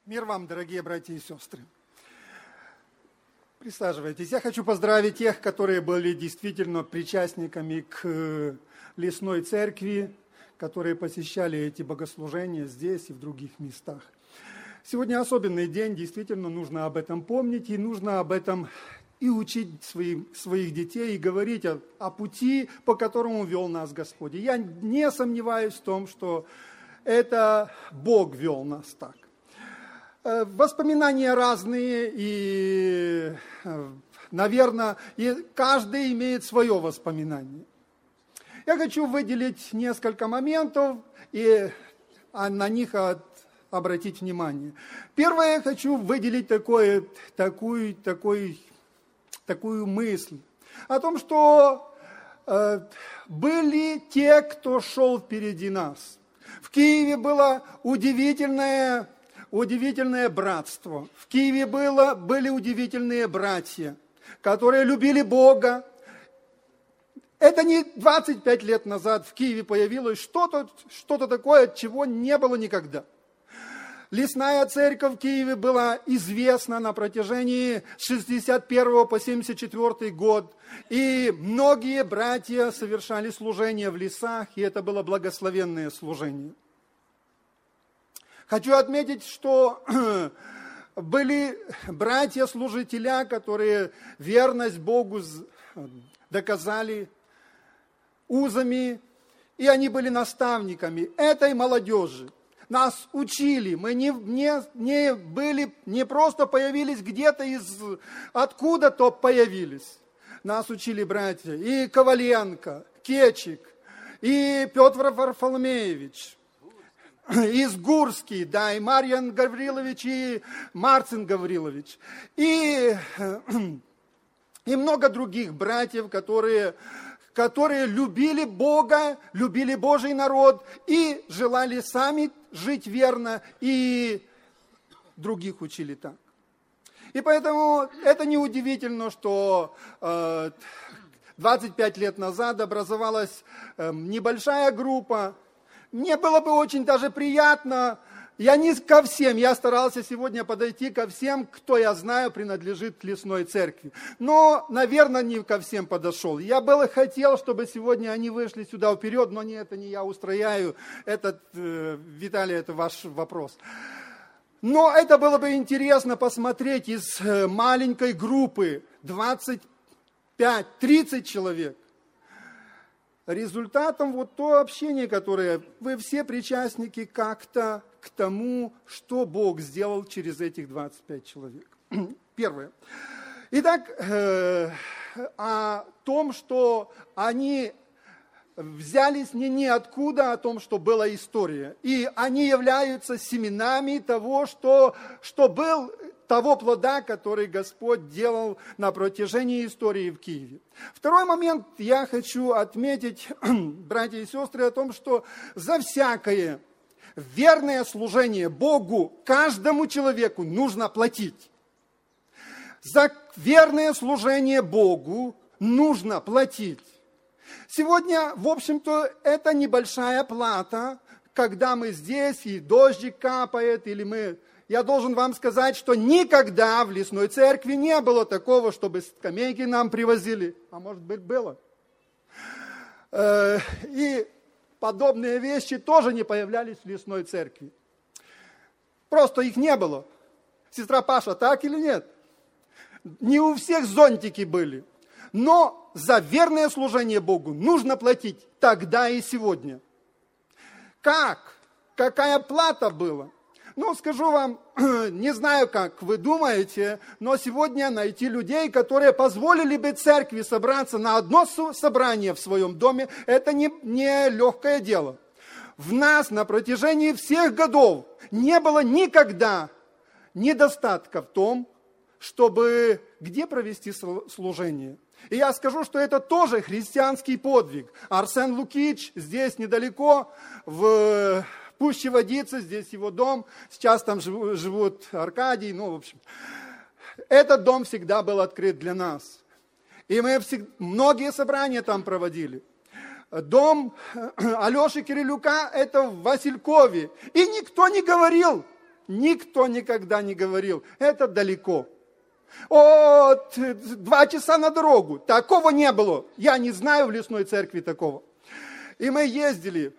Мир вам, дорогие братья и сестры. Присаживайтесь. Я хочу поздравить тех, которые были действительно причастниками к лесной церкви, которые посещали эти богослужения здесь и в других местах. Сегодня особенный день, действительно нужно об этом помнить, и нужно об этом и учить своих детей, и говорить о пути, по которому вел нас Господь. И я не сомневаюсь в том, что это Бог вел нас так. Воспоминания разные, и, наверное, каждый имеет свое воспоминание. Я хочу выделить несколько моментов и на них обратить внимание. Первое, я хочу выделить такую мысль о том, что были те, кто шел впереди нас. В Киеве было удивительное братство. В Киеве были удивительные братья, которые любили Бога. Это не 25 лет назад в Киеве появилось что-то такое, чего не было никогда. Лесная церковь в Киеве была известна на протяжении с 61 по 74 год. И многие братья совершали служение в лесах, и это было благословенное служение. Хочу отметить, что были братья-служителя, которые верность Богу доказали узами, и они были наставниками этой молодежи. Нас учили, мы не просто появились где-то откуда-то появились. Нас учили братья и Коваленко, Кечик, и Петр Варфоломеевич, и Сгурский, да, и Марьян Гаврилович, и Марцин Гаврилович, и много других братьев, которые любили Бога, любили Божий народ и желали сами жить верно, и других учили так. И поэтому это неудивительно, что 25 лет назад образовалась небольшая группа. Мне было бы очень даже приятно, я не ко всем, я старался сегодня подойти ко всем, кто, я знаю, принадлежит к лесной церкви. Но, наверное, не ко всем подошел. Я хотел, чтобы сегодня они вышли сюда вперед, но это не я устрояю. Виталий, это ваш вопрос. Но это было бы интересно посмотреть из маленькой группы, 25-30 человек. Результатом то общение, которое вы все причастники как-то к тому, что Бог сделал через этих 25 человек. Первое. Итак, о том, что они взялись не откуда, о том, что была история. И они являются семенами того, что был, того плода, который Господь делал на протяжении истории в Киеве. Второй момент я хочу отметить, братья и сестры, о том, что за всякое верное служение Богу каждому человеку нужно платить. За верное служение Богу нужно платить. Сегодня, в общем-то, это небольшая плата, когда мы здесь, и дождик капает, Я должен вам сказать, что никогда в лесной церкви не было такого, чтобы скамейки нам привозили. А может быть, было. И подобные вещи тоже не появлялись в лесной церкви. Просто их не было. Сестра Паша, так или нет? Не у всех зонтики были. Но за верное служение Богу нужно платить тогда и сегодня. Как? Какая плата была? Скажу вам, не знаю, как вы думаете, но сегодня найти людей, которые позволили бы церкви собраться на одно собрание в своем доме, это не легкое дело. В нас на протяжении всех годов не было никогда недостатка в том, чтобы где провести служение. И я скажу, что это тоже христианский подвиг. Арсен Лукич здесь недалеко, в Пуще Водицы, здесь его дом. Сейчас там живут Аркадий, в общем. Этот дом всегда был открыт для нас. И мы многие собрания там проводили. Дом Алеши Кирилюка – это в Василькове. И никто не говорил, Никто никогда не говорил, это далеко. 2 часа на дорогу. Такого не было. Я не знаю в лесной церкви такого. И мы ездили.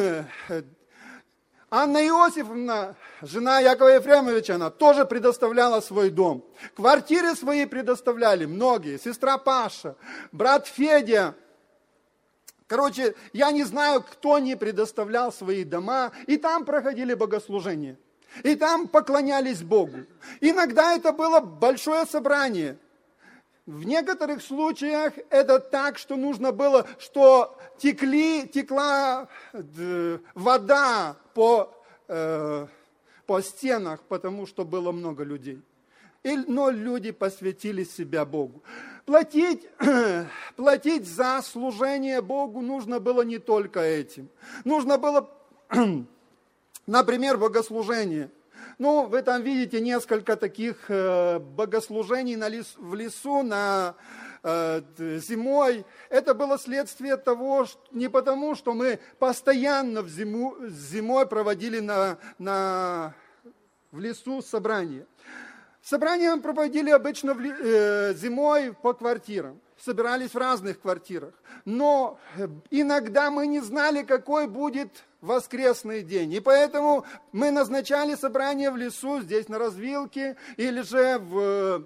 Анна Иосифовна, жена Якова Ефремовича, она тоже предоставляла свой дом. Квартиры свои предоставляли многие. Сестра Паша, брат Федя. Короче, я не знаю, кто не предоставлял свои дома. И там проходили богослужения. И там поклонялись Богу. Иногда это было большое собрание. В некоторых случаях это так, что нужно было, что текла вода по стенах, потому что было много людей. Но люди посвятили себя Богу. Платить за служение Богу нужно было не только этим. Нужно было, например, богослужение. Ну, вы там видите несколько таких богослужений в лесу зимой. Это было следствие того, не потому, что мы постоянно зимой проводили в лесу собрания. Собрания мы проводили обычно зимой по квартирам. Собирались в разных квартирах. Но иногда мы не знали, какой будет воскресный день. И поэтому мы назначали собрание в лесу, здесь на развилке, или же в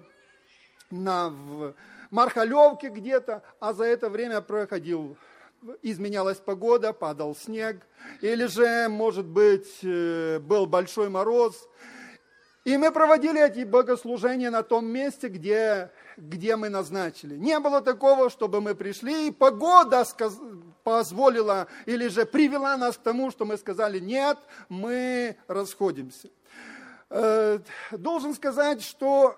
Мархалевке где-то, а за это время изменялась погода, падал снег, или же, может быть, был большой мороз. И мы проводили эти богослужения на том месте, где мы назначили. Не было такого, чтобы мы пришли, и погода позволила или же привела нас к тому, что мы сказали, нет, мы расходимся. Должен сказать, что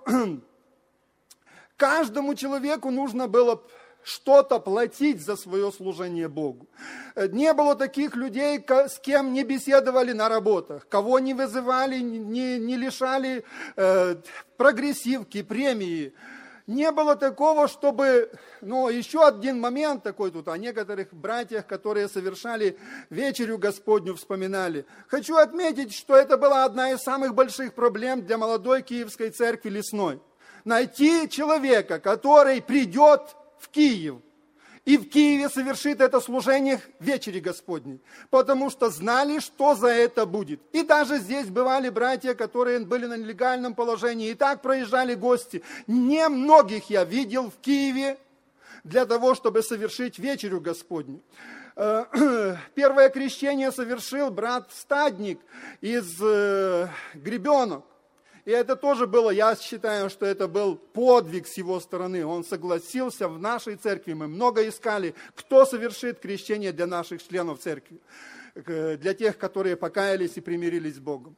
каждому человеку нужно было что-то платить за свое служение Богу. Не было таких людей, с кем не беседовали на работах, кого не вызывали, не лишали прогрессивки, премии. Не было такого, чтобы... еще один момент такой тут, о некоторых братьях, которые совершали вечерю Господню, вспоминали. Хочу отметить, что это была одна из самых больших проблем для молодой Киевской церкви Лесной. Найти человека, который придет в Киев, и в Киеве совершит это служение вечери Господней, потому что знали, что за это будет. И даже здесь бывали братья, которые были на нелегальном положении, и так проезжали гости. Немногих я видел в Киеве для того, чтобы совершить вечерю Господню. Первое крещение совершил брат Стадник из Гребенок. И это тоже было, я считаю, что это был подвиг с его стороны. Он согласился в нашей церкви. Мы много искали, кто совершит крещение для наших членов церкви. Для тех, которые покаялись и примирились с Богом.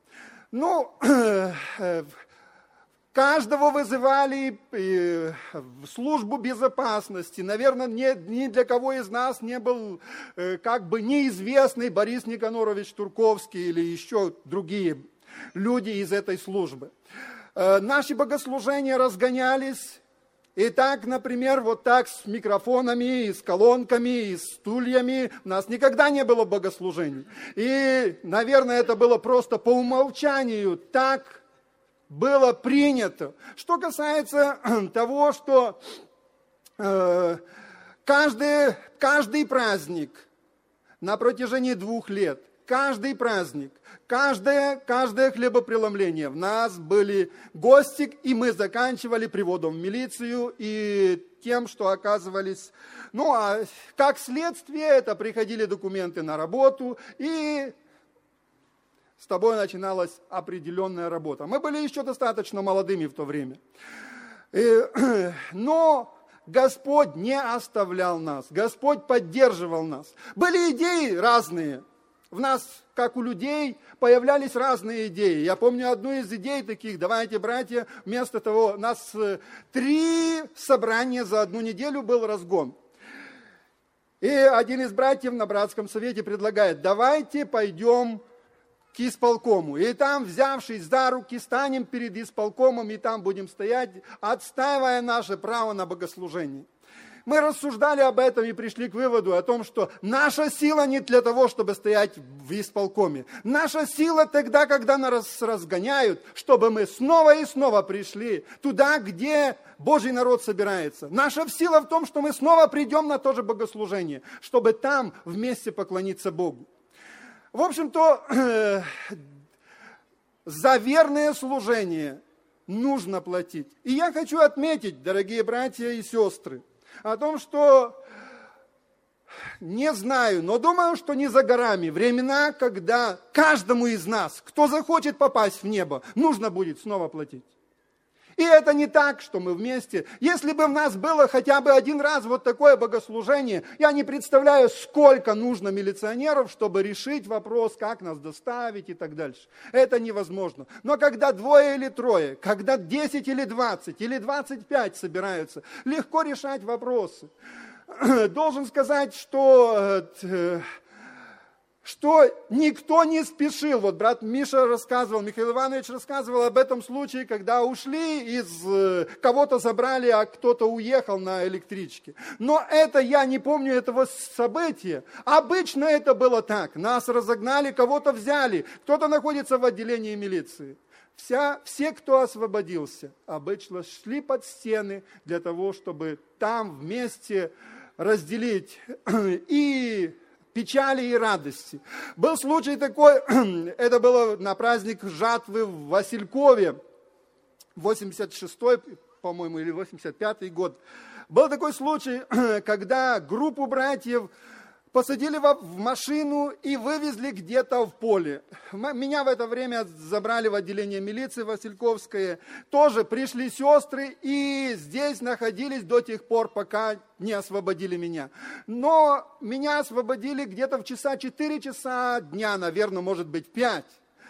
Каждого вызывали в службу безопасности. Наверное, ни для кого из нас не был неизвестный Борис Никонорович Турковский или еще другие люди из этой службы. Наши богослужения разгонялись. И так, например, вот так с микрофонами, и с колонками, и с стульями. У нас никогда не было богослужений. И, наверное, это было просто по умолчанию. Так было принято. Что касается того, что каждый праздник на протяжении 2 лет, каждый праздник, каждое хлебопреломление. В нас были гости, и мы заканчивали приводом в милицию и тем, что оказывались... а как следствие, это приходили документы на работу, и с тобой начиналась определенная работа. Мы были еще достаточно молодыми в то время. Но Господь не оставлял нас, Господь поддерживал нас. Были идеи разные. В нас, как у людей, появлялись разные идеи. Я помню одну из идей таких: давайте, братья, вместо того, у нас 3 собрания за 1 неделю был разгон. И один из братьев на братском совете предлагает: давайте пойдем к исполкому. И там, взявшись за руки, станем перед исполкомом, и там будем стоять, отстаивая наше право на богослужение. Мы рассуждали об этом и пришли к выводу о том, что наша сила не для того, чтобы стоять в исполкоме. Наша сила тогда, когда нас разгоняют, чтобы мы снова и снова пришли туда, где Божий народ собирается. Наша сила в том, что мы снова придем на то же богослужение, чтобы там вместе поклониться Богу. В общем-то, за верное служение нужно платить. И я хочу отметить, дорогие братья и сестры, о том, что не знаю, но думаю, что не за горами времена, когда каждому из нас, кто захочет попасть в небо, нужно будет снова платить. И это не так, что мы вместе. Если бы в нас было хотя бы один раз вот такое богослужение, я не представляю, сколько нужно милиционеров, чтобы решить вопрос, как нас доставить и так дальше. Это невозможно. Но когда 2 или 3, когда 10 или 20 или 25 собираются, легко решать вопросы. Должен сказать, что никто не спешил. Вот брат Миша рассказывал, Михаил Иванович рассказывал об этом случае, когда ушли, кого-то забрали, а кто-то уехал на электричке. Но я не помню этого события. Обычно это было так. Нас разогнали, кого-то взяли, кто-то находится в отделении милиции. Все, кто освободился, обычно шли под стены для того, чтобы там вместе разделить и печали и радости. Был случай такой, это было на праздник жатвы в Василькове, 86-й, по-моему, или 85-й год. Был такой случай, когда группу братьев посадили в машину и вывезли где-то в поле. Меня в это время забрали в отделение милиции Васильковское. Тоже пришли сестры и здесь находились до тех пор, пока не освободили меня. Но меня освободили где-то в 4 часа дня, наверное, может быть 5.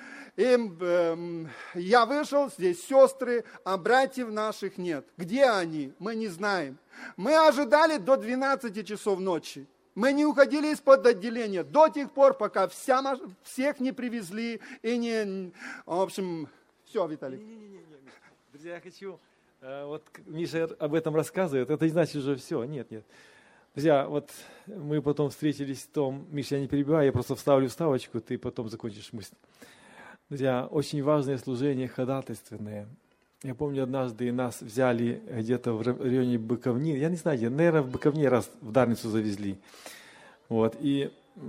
И я вышел, здесь сестры, а братьев наших нет. Где они? Мы не знаем. Мы ожидали до 12 часов ночи. Мы не уходили из-под отделения до тех пор, пока всех не привезли и не... В общем, все, Виталий. Друзья, я хочу... Вот Миша об этом рассказывает, это не значит уже все. Нет. Друзья, вот мы потом встретились в том... Миша, я не перебиваю, я просто вставлю вставочку, ты потом закончишь мысль. Друзья, очень важное служение ходатайственное. Я помню, однажды нас взяли где-то в районе Быковни, я не знаю, наверное, в Быковне раз в Дарницу завезли. Вот, и,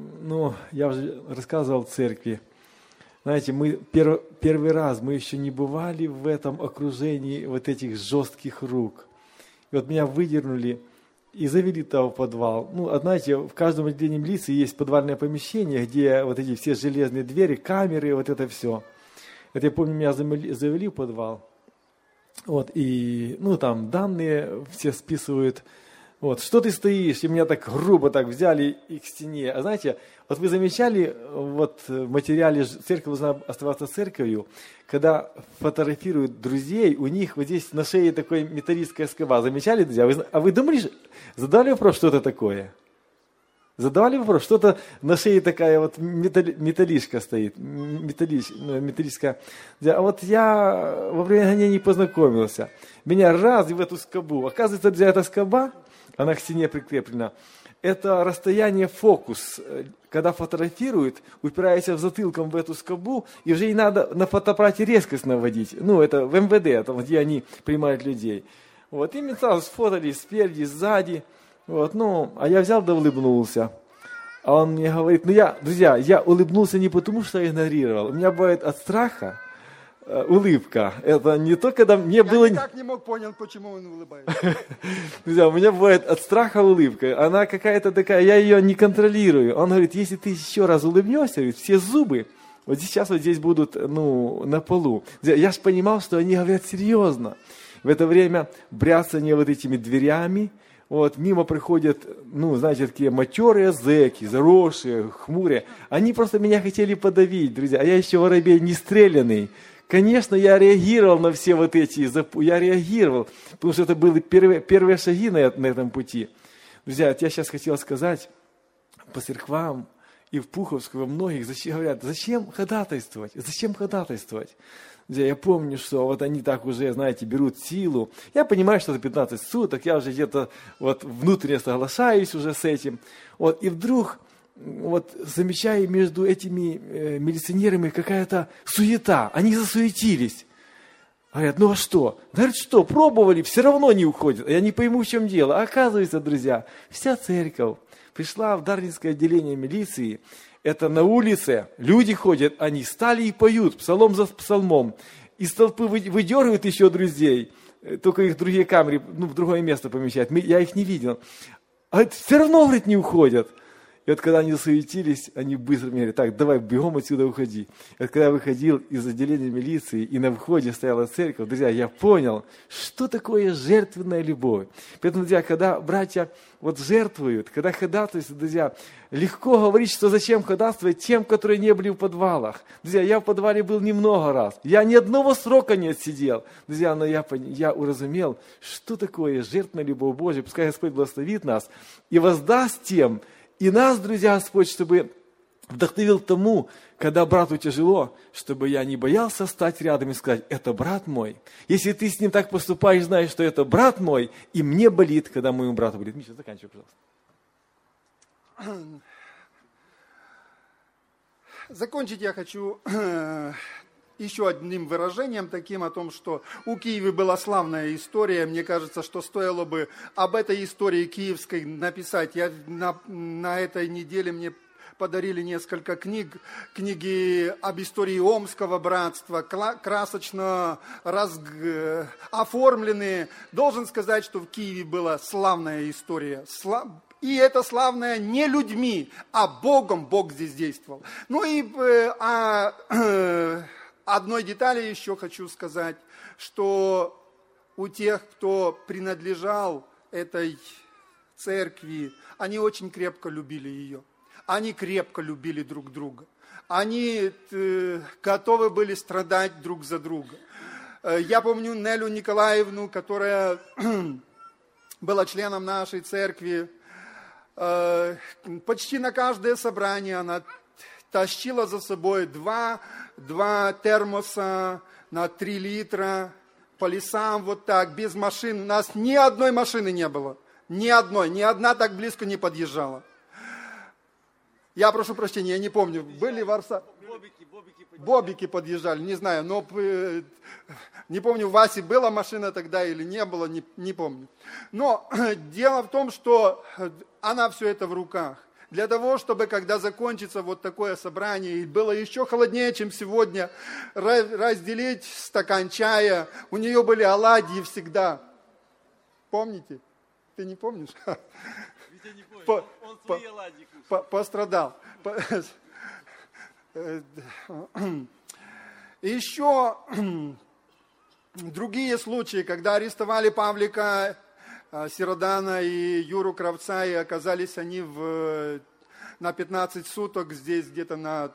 я уже рассказывал в церкви, знаете, мы первый раз, мы еще не бывали в этом окружении вот этих жестких рук. И вот меня выдернули и завели там в подвал. Знаете, в каждом отделении милиции есть подвальное помещение, где вот эти все железные двери, камеры, вот это все. Это я помню, меня завели в подвал. Вот, и, там данные все списывают. Вот, что ты стоишь? И меня так грубо так взяли и к стене. А знаете, вот вы замечали, вот в материале «Церковь должна оставаться церковью», когда фотографируют друзей, у них вот здесь на шее такой металлическая скоба. Замечали, друзья? А вы думали, задали вопрос, что это такое? Задавали вопрос, что-то на шее такая вот металлишка стоит, металлическая. А вот я во время гонений познакомился. Меня раз в эту скобу. Оказывается, друзья, эта скоба, она к стене прикреплена. Это расстояние фокус. Когда фотографируют, упираясь затылком в эту скобу, и уже и надо на фотоаппарате резкость наводить. Это в МВД, это где они принимают людей. Вот, и меня сразу сфотали спереди, сзади. Вот, а я взял да улыбнулся. А он мне говорит, друзья, я улыбнулся не потому, что я игнорировал. У меня бывает от страха улыбка. Это не то, когда мне было... Я никак не мог понять, почему он улыбается. Друзья, у меня бывает от страха улыбка. Она какая-то такая, я ее не контролирую. Он говорит, если ты еще раз улыбнешься, говорит, все зубы вот сейчас вот здесь будут, на полу. Я же понимал, что они говорят серьезно. В это время бряцание вот этими дверями. Вот, мимо приходят, знаете, такие матерые зэки, заросшие, хмурые. Они просто меня хотели подавить, друзья. А я еще воробей не стрелянный. Конечно, я реагировал на все вот эти, я реагировал, потому что это были первые шаги на этом пути. Друзья, я сейчас хотел сказать по церквам и в Пуховску, во многих, говорят, зачем ходатайствовать? Зачем ходатайствовать? Друзья, я помню, что вот они так уже, знаете, берут силу. Я понимаю, что это 15 суток, я уже где-то вот внутренне соглашаюсь уже с этим. Вот, и вдруг вот замечаю между этими милиционерами какая-то суета. Они засуетились. Говорят, ну а что? Говорят, что, пробовали, все равно не уходят. Я не пойму, в чем дело. А оказывается, друзья, вся церковь пришла в Дарницкое отделение милиции. Это на улице, люди ходят, они стали и поют, псалом за псалмом. Из толпы выдергивают еще друзей, только их другие камеры, в другое место помещают. Я их не видел. А все равно, говорит, не уходят. И вот когда они засуетились, они быстро мне говорят, так, давай, бегом отсюда уходи. И вот когда я выходил из отделения милиции, и на входе стояла церковь, друзья, я понял, что такое жертвенная любовь. Поэтому, друзья, когда братья вот жертвуют, когда ходатайствуют, друзья, легко говорить, что зачем ходатайствовать тем, которые не были в подвалах. Друзья, я в подвале был немного раз, я ни одного срока не отсидел. Друзья, но я уразумел, что такое жертвенная любовь Божия. Пускай Господь благословит нас и воздаст тем, и нас, друзья, Господь, чтобы вдохновил тому, когда брату тяжело, чтобы я не боялся стать рядом и сказать, это брат мой. Если ты с ним так поступаешь, знаешь, что это брат мой, и мне болит, когда моему брату болит. Миша, заканчивай, пожалуйста. Закончить я хочу еще одним выражением таким о том, что у Киева была славная история. Мне кажется, что стоило бы об этой истории киевской написать. На этой неделе мне подарили несколько книг. Книги об истории Омского братства, красочно оформленные. Должен сказать, что в Киеве была славная история. И это славное не людьми, а Богом Бог здесь действовал. Ну и одной детали еще хочу сказать, что у тех, кто принадлежал этой церкви, они очень крепко любили ее. Они крепко любили друг друга. Они готовы были страдать друг за друга. Я помню Нелю Николаевну, которая была членом нашей церкви. Почти на каждое собрание она тащила за собой два термоса на 3 литра по лесам вот так, без машин. У нас ни одной машины не было. Ни одна так близко не подъезжала. Я прошу прощения, я не помню, были в Бобики подъезжали, не знаю, но не помню, у Васи была машина тогда или не было, не помню. Но дело в том, что она все это в руках. Для того, чтобы, когда закончится вот такое собрание, и было еще холоднее, чем сегодня, разделить стакан чая. У нее были оладьи всегда. Помните? Ты не помнишь? Витя не помнит, он свои оладьи кушал. Пострадал. Еще другие случаи, когда арестовали Павлика Сиродана и Юру Кравца, и оказались они на 15 суток здесь, где-то на...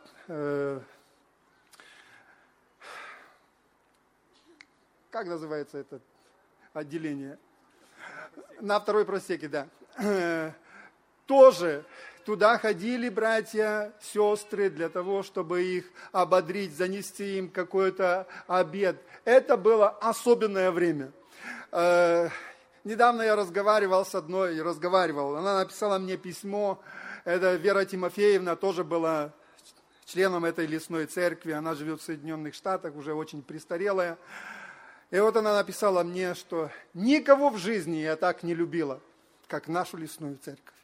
как называется это отделение? На второй просеке, да. Тоже туда ходили братья, сестры, для того, чтобы их ободрить, занести им какой-то обед. Это было особенное время. Недавно я разговаривал с одной, она написала мне письмо, это Вера Тимофеевна, тоже была членом этой лесной церкви, она живет в Соединенных Штатах, уже очень престарелая. И вот она написала мне, что никого в жизни я так не любила, как нашу лесную церковь.